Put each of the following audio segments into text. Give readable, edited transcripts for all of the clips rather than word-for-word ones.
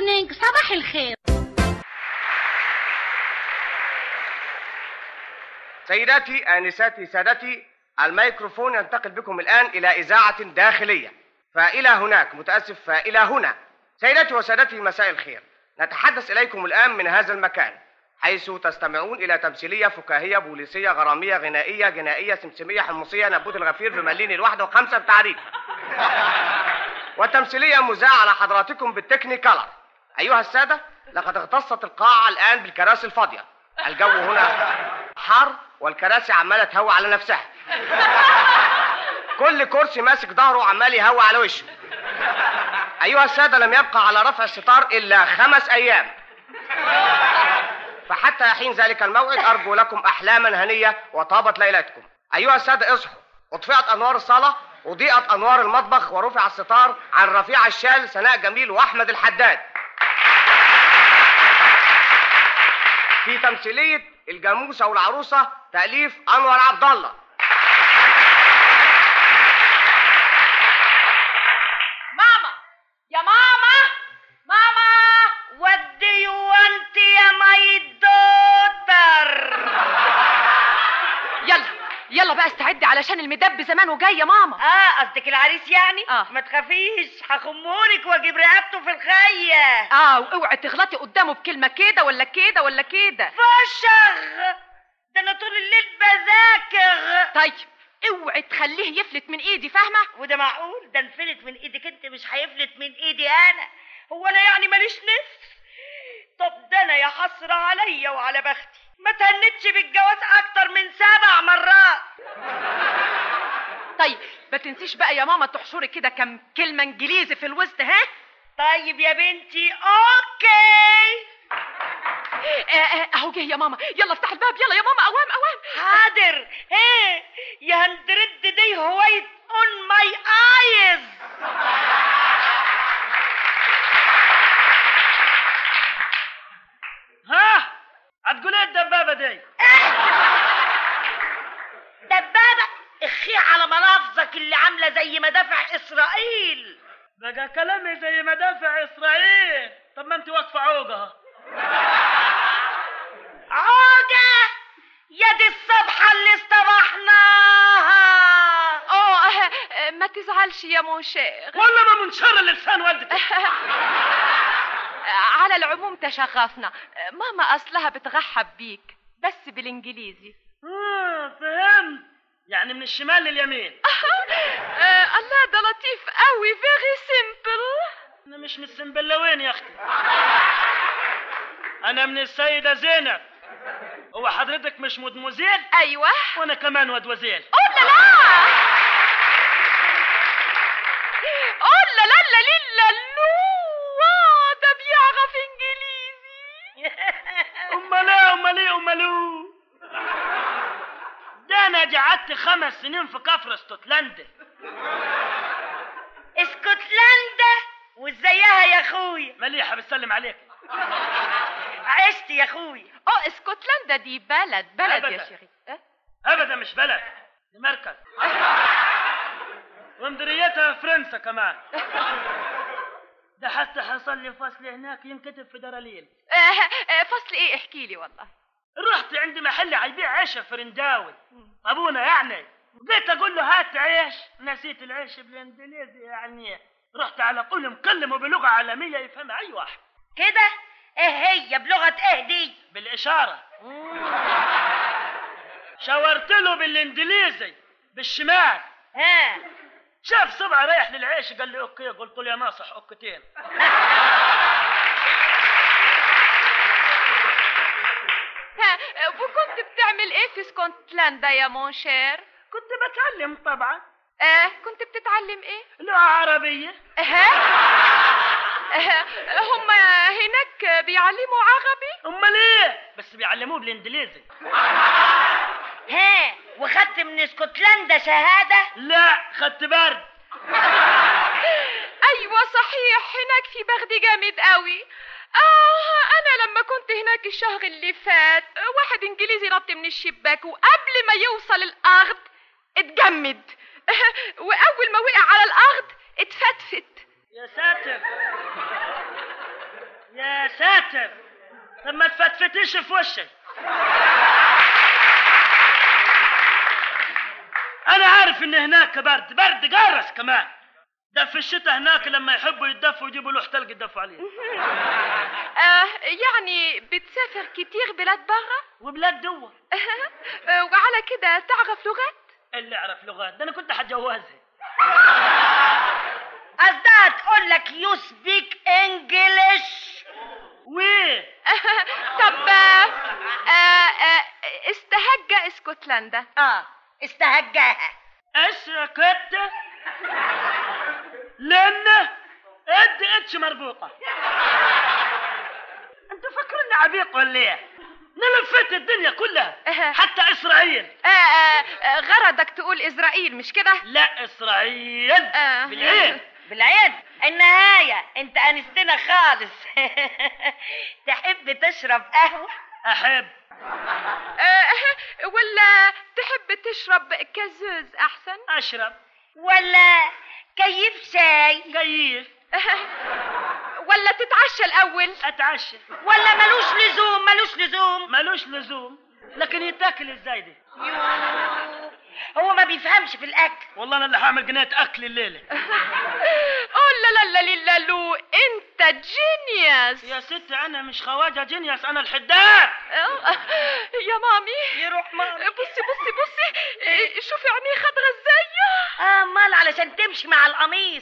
مورنينج، صباح الخير. سيداتي آنساتي سادتي، الميكروفون ينتقل بكم الآن إلى إذاعة داخلية. فإلى هناك، متأسف، فإلى هنا. سيداتي وسادتي، مساء الخير. نتحدث إليكم الآن من هذا المكان، حيث تستمعون إلى تمثيلية فكاهية بوليسية غرامية غنائية جنائية سمسمية حمصية نبوت الغفير بملين الواحدة وخمسة بتعريف. وتمثيلية مذاعة على حضراتكم بالتكنيكالر. أيها السادة، لقد اغتصت القاعة الآن بالكراسي الفاضية. الجو هنا حار والكراسي عمالة تهوى على نفسها. كل كرسي ماسك ظهره وعمال يهوى على وشه. أيها السادة، لم يبقى على رفع الستار إلا 5 أيام. فحتى حين ذلك الموعد أرجو لكم أحلاما هنية وطابت ليلتكم. أيها السادة، اصحوا. أطفئت أنوار الصالة وضيئت أنوار المطبخ ورفع الستار عن رفيع الشال سناء جميل وأحمد الحداد. في تمثيلية الجاموسة والعروسة تأليف أنور عبد الله. ماما يا ماما، ماما what do you want يا ماي دوتر؟ يلا بقى استعدي علشان المدب زمان وجاي يا ماما. قصدك العريس يعني؟ ما تخافيش، هخمهولك واجيب رقبته في الخيه. واوعي تغلطي قدامه بكلمه كده ولا كده ولا كده. فشغ، ده انا طول الليل بذاكر. طيب اوعي تخليه يفلت من ايدي، فاهمه؟ وده معقول؟ ده انفلت من ايدك انت مش هيفلت من ايدي انا. هو انا يعني ماليش نفس؟ طب ده انا يا حسره عليا وعلى بختي ما تهنتش بالجواز اكتر من 7 مرات. طيب ما تنسيش بقى يا ماما تحشري كده كم كلمه انجليزي في الوسط. ها طيب يا بنتي، اوكي. اهو جه يا ماما، يلا افتح الباب، يلا يا ماما، اوام. حاضر. يا هندرد دي هوايت اون ماي ايز. ها هتقول ايه الدبابه دي؟ دبابه؟ اخي على ملافظك اللي عامله زي مدافع اسرائيل. بقى كلامي زي مدافع اسرائيل. طب ما انت واقفه عوجه. عوجه يا دي الصبحه اللي اصطبحناها. ما تزعلش يا مونشير. ولا ما منشر اللسان والدتك. على العموم تشغفنا. ماما اصلها بترحب بيك بس بالانجليزي. فهمت، يعني من الشمال لليمين. الله، ده لطيف قوي، فيري سيمبل. انا مش من السنبلاوين يا اختي، انا من السيده زينب. هو حضرتك مش مدموزيل؟ ايوه، وانا كمان ودوزيل. لا لا ده بيعرف انجليزي. امال ده انا قعدت 5 سنين في كفر اسكتلندا. اسكتلندا؟ وازيها يا اخويا؟ مليحه، بتسلم عليك. عشت يا اخويا. اسكتلندا دي بلد أبداً. يا شيخي. ابدا مش بلد، دي مركز. ومديريتها فرنسا كمان. ده حتى حصل لي فصل هناك ينكتب في دراليل. فصل ايه؟ احكي لي. والله رحت عند محل هيبيع عيش فرنداوي، ابونا يعني. جيت اقول له هات عيش، نسيت العيش بالانجليزي يعني. رحت على طول مكلمه بلغه عالميه يفهمها اي واحد. كده؟ ايه هي بلغه ايه دي؟ بالاشاره. شاورت له بالانجليزي بالشمال. شاف صبعي رايح للعيش قال لي اوكي، قلت له يا ناصح اوكتين. وكنت بتعمل ايه في اسكتلندا يا مونشير؟ كنت بتعلم طبعا. كنت بتتعلم ايه؟ لغة عربية. هم هناك بيعلموا عربي؟ امال ايه؟ بس بيعلموه بالانجليزي. وخدت من اسكتلندا شهادة؟ لا، خدت برد. ايوه صحيح، هناك في برد جامد قوي. انا لما كنت هناك الشهر اللي فات، واحد انجليزي نط من الشباك وقبل ما يوصل الارض اتجمد. واول ما وقع على الارض اتفتفت. يا ساتر. ساتر. طب ما تفتفتيش في وشي. انا عارف ان هناك برد جرس كمان. ده في الشتاء هناك لما يحبوا يتدفوا يجيبوا له تلج يدفوا عليه. يعني بتسافر كتير بلاد برا؟ وبلاد دول. وعلى كده تعرف لغات؟ اللي يعرف لغات ده انا كنت هتجوزها. قصدها تقول لك يو سبيك انجلش. ويه؟ طب استهجى اسكتلندا. استهجاها. اسكت لان اتش مربوطه. انتوا فاكرين عبيط ولا ايه؟ نلفت الدنيا كلها حتى اسرائيل. غرضك تقول اسرائيل مش كده؟ لا اسرائيل بالعين. النهاية انت انستنا خالص. تحب تشرب قهوة؟ احب. ولا تحب تشرب كازوز احسن؟ اشرب. ولا كيف شاي؟ كيف. ولا تتعشى الاول؟ اتعشى. ولا ملوش لزوم؟ لكن يتاكل ازاي ده؟ هو ما بيفهمش في الاكل. والله انا اللي هعمل جنينة اكل الليله. لا لو انت جينيوس يا ست. انا مش خواجه جينيوس، انا الحداد. يا مامي. يروح مامي. بصي شوفي عينيه خضرة ازاي. امال علشان تمشي مع القميص.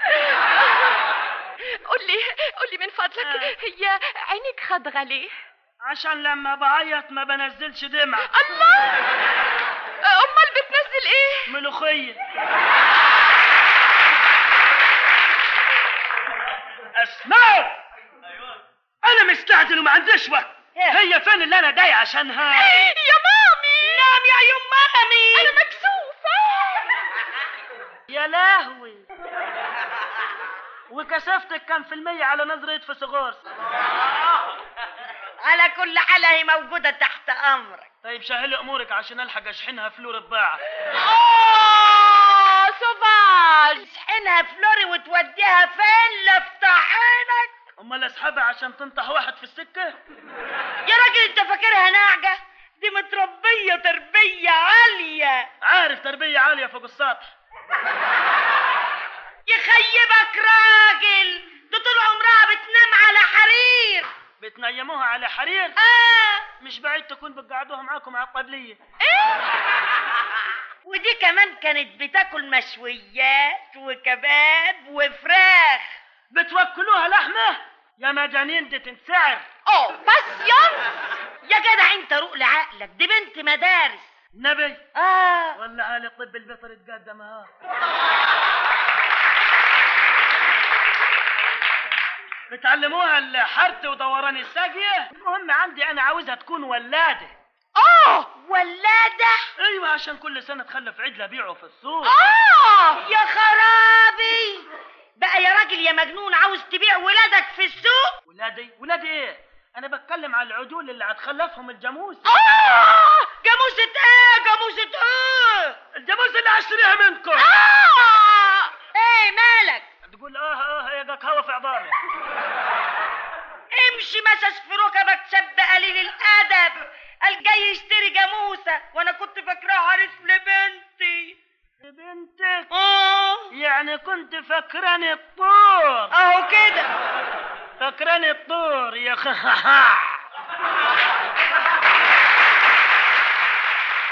قولي من فضلك، هي عينيك خضرة ليه؟ عشان لما بعيط ما بنزلش دمع. الله. امال بتنزل ايه؟ ملوخية. اسمعوا. انا مستعجل وما عنديش وقت. هي فين اللي انا جاي عشانها؟ يا مامي. نعم يا يوم مامي. انا مكسوفة. يا لهوي. وكثافتك كم في المية على نظرة فسغورس؟ على كل حال هي موجودة تحت امرك. طيب سهلي امورك عشان الحق اشحنها فلور بضاعة. سوفاج. اشحنها فلوري وتوديها فين؟ لافتح عينك. امال اسحبها عشان تنطح واحد في السكة؟ يا راجل انت فاكرها ناعجة؟ دي متربية تربية عالية. عارف تربية عالية فوق السطح. يخيبك راجل، دي طول عمرها بتنام على حرير. بتنيموها على حرير؟ مش بعيد تكون بتقعدوها معاكم على القبلية. ودي كمان كانت بتاكل مشويات وكباب وفراخ. بتوكلوها لحمة؟ يا مجانين دي تنسعر. بس يا جدع انت روق لعقلك، دي بنت مدارس. نبي. ولا عالي الطب البيطري تقدم اهو. بتعلموها الحرث ودوران الساقية. المهم عندي انا عاوزها تكون ولادة. ولادة؟ ايوه عشان كل سنة تخلف عجلة بيعه في السوق. يا خرابي بقى يا راجل يا مجنون، عاوز تبيع ولادك في السوق؟ ولادي ايه؟ انا بتكلم على العجول اللي هتخلفهم الجاموسة. جاموسة ايه؟ الجاموسة اللي هشتريها منكم. ايه مالك؟ تقول يا هوا في عظامي. امشي مسس في ركبك شاب قليل الادب. قال جاي يشتري جاموسة وانا كنت فاكراه عريس لبنتي. لبنتك؟ يعني كنت فاكراني الطور. اهو كده. فاكراني الطور يا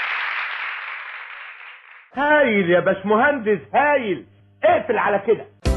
هايل يا باشمهندس هايل. اقفل على كده.